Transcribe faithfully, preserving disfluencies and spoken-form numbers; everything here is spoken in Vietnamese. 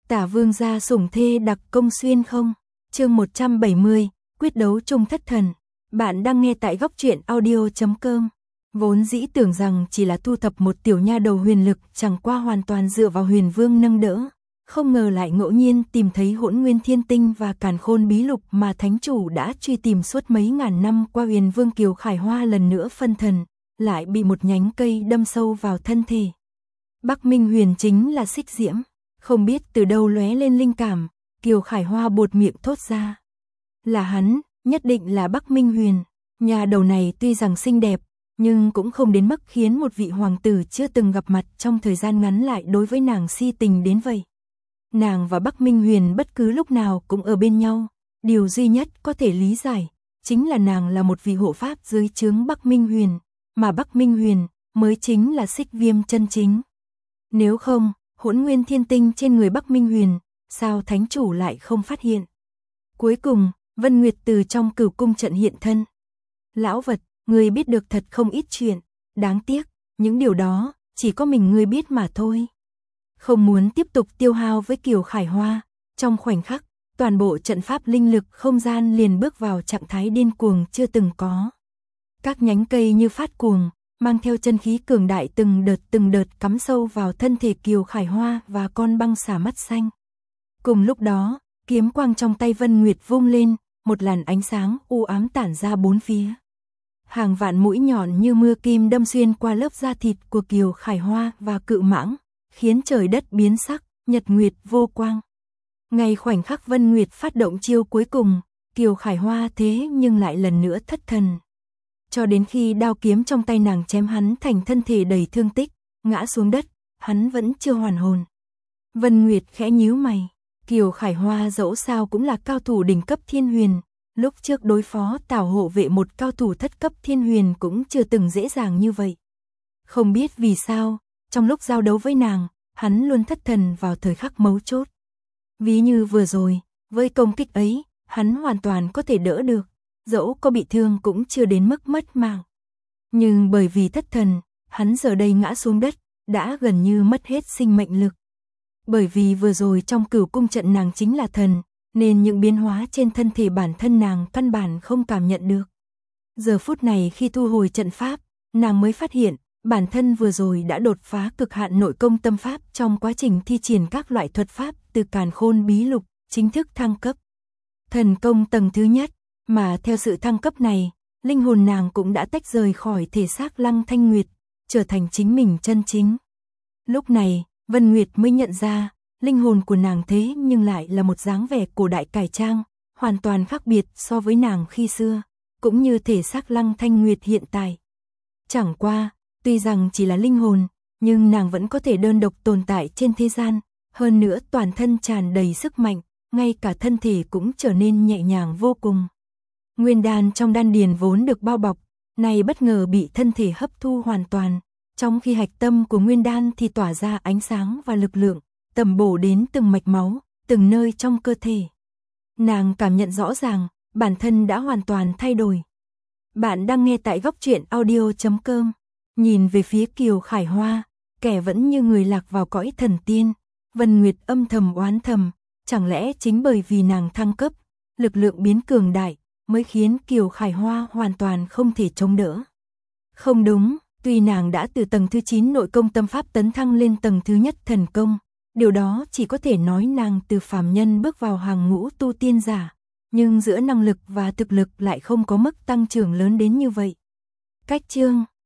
Tả vương gia sủng thê đặc công xuyên không? Chương một trăm bảy mươi, quyết đấu chung thất thần. Bạn đang nghe tại góc truyện audio chấm com. Vốn dĩ tưởng rằng chỉ là thu thập một tiểu nha đầu huyền lực, chẳng qua hoàn toàn dựa vào huyền vương nâng đỡ. Không ngờ lại ngẫu nhiên tìm thấy hỗn nguyên thiên tinh và càn khôn bí lục mà thánh chủ đã truy tìm suốt mấy ngàn năm qua. Huyền vương Kiều Khải Hoa lần nữa phân thần, lại bị một nhánh cây đâm sâu vào thân thể. Bắc Minh Huyền chính là Xích Diễm. Không biết từ đâu lóe lên linh cảm, Kiều Khải Hoa buột miệng thốt ra. Là hắn, nhất định là Bắc Minh Huyền. Nhà đầu này tuy rằng xinh đẹp, nhưng cũng không đến mức khiến một vị hoàng tử chưa từng gặp mặt trong thời gian ngắn lại đối với nàng si tình đến vậy. Nàng và Bắc Minh Huyền bất cứ lúc nào cũng ở bên nhau, điều duy nhất có thể lý giải, chính là nàng là một vị hộ pháp dưới trướng Bắc Minh Huyền, mà Bắc Minh Huyền mới chính là Xích Viêm chân chính. Nếu không, hỗn nguyên thiên tinh trên người Bắc Minh Huyền, sao thánh chủ lại không phát hiện? Cuối cùng, Vân Nguyệt từ trong cửu cung trận hiện thân. Lão vật, ngươi biết được thật không ít chuyện, đáng tiếc, những điều đó, chỉ có mình ngươi biết mà thôi. Không muốn tiếp tục tiêu hao với Kiều Khải Hoa, trong khoảnh khắc, toàn bộ trận pháp linh lực không gian liền bước vào trạng thái điên cuồng chưa từng có. Các nhánh cây như phát cuồng, mang theo chân khí cường đại từng đợt từng đợt cắm sâu vào thân thể Kiều Khải Hoa và con băng xà mắt xanh. Cùng lúc đó, kiếm quang trong tay Vân Nguyệt vung lên, một làn ánh sáng u ám tản ra bốn phía. Hàng vạn mũi nhọn như mưa kim đâm xuyên qua lớp da thịt của Kiều Khải Hoa và cự mãng, khiến trời đất biến sắc, nhật nguyệt vô quang. Ngay khoảnh khắc Vân Nguyệt phát động chiêu cuối cùng, Kiều Khải Hoa thế nhưng lại lần nữa thất thần. Cho đến khi đao kiếm trong tay nàng chém hắn thành thân thể đầy thương tích, ngã xuống đất, hắn vẫn chưa hoàn hồn. Vân Nguyệt khẽ nhíu mày, Kiều Khải Hoa dẫu sao cũng là cao thủ đỉnh cấp thiên huyền, lúc trước đối phó Tào hộ vệ một cao thủ thất cấp thiên huyền cũng chưa từng dễ dàng như vậy. Không biết vì sao, trong lúc giao đấu với nàng, hắn luôn thất thần vào thời khắc mấu chốt. Ví như vừa rồi, với công kích ấy, hắn hoàn toàn có thể đỡ được, dẫu có bị thương cũng chưa đến mức mất mạng. Nhưng bởi vì thất thần, hắn giờ đây ngã xuống đất, đã gần như mất hết sinh mệnh lực. Bởi vì vừa rồi trong cửu cung trận nàng chính là thần, nên những biến hóa trên thân thể bản thân nàng căn bản không cảm nhận được. Giờ phút này khi thu hồi trận pháp, nàng mới phát hiện, bản thân vừa rồi đã đột phá cực hạn nội công tâm pháp trong quá trình thi triển các loại thuật pháp từ càn khôn bí lục, chính thức thăng cấp. Thần công tầng thứ nhất, mà theo sự thăng cấp này, linh hồn nàng cũng đã tách rời khỏi thể xác Lăng Thanh Nguyệt, trở thành chính mình chân chính. Lúc này, Vân Nguyệt mới nhận ra, linh hồn của nàng thế nhưng lại là một dáng vẻ cổ đại cải trang, hoàn toàn khác biệt so với nàng khi xưa, cũng như thể xác Lăng Thanh Nguyệt hiện tại. Chẳng qua, tuy rằng chỉ là linh hồn, nhưng nàng vẫn có thể đơn độc tồn tại trên thế gian, hơn nữa toàn thân tràn đầy sức mạnh, ngay cả thân thể cũng trở nên nhẹ nhàng vô cùng. Nguyên đan trong đan điền vốn được bao bọc, này bất ngờ bị thân thể hấp thu hoàn toàn, trong khi hạch tâm của nguyên đan thì tỏa ra ánh sáng và lực lượng, tầm bổ đến từng mạch máu, từng nơi trong cơ thể. Nàng cảm nhận rõ ràng, bản thân đã hoàn toàn thay đổi. Bạn đang nghe tại góc truyện audio chấm com. Nhìn về phía Kiều Khải Hoa, kẻ vẫn như người lạc vào cõi thần tiên, Vân Nguyệt âm thầm oán thầm, chẳng lẽ chính bởi vì nàng thăng cấp, lực lượng biến cường đại, mới khiến Kiều Khải Hoa hoàn toàn không thể chống đỡ. Không đúng, tuy nàng đã từ tầng thứ chín nội công tâm pháp tấn thăng lên tầng thứ nhất thần công, điều đó chỉ có thể nói nàng từ phàm nhân bước vào hàng ngũ tu tiên giả, nhưng giữa năng lực và thực lực lại không có mức tăng trưởng lớn đến như vậy. Cách chương,